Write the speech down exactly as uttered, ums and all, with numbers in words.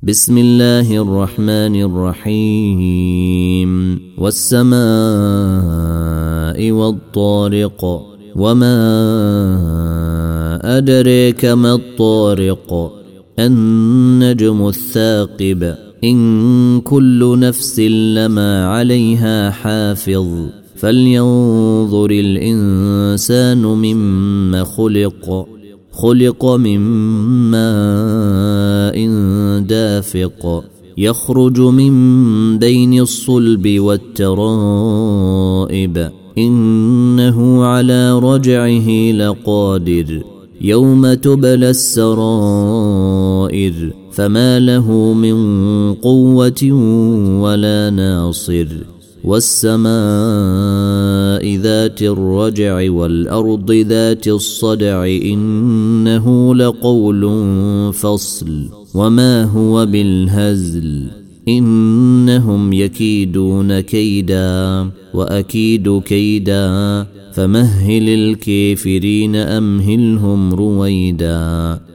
بسم الله الرحمن الرحيم والسماء والطارق وما أدريك ما الطارق النجم الثاقب إن كل نفس لما عليها حافظ فلينظر الإنسان مما خلق خلق من ماء دافق يخرج من بين الصلب والترائب إنه على رجعه لقادر يوم تبلى السرائر فما له من قوة ولا ناصر والسماء ذات الرجع والأرض ذات الصدع إنه لقول فصل وما هو بالهزل إنهم يكيدون كيدا وأكيد كيدا فمهل الكافرين أمهلهم رويدا.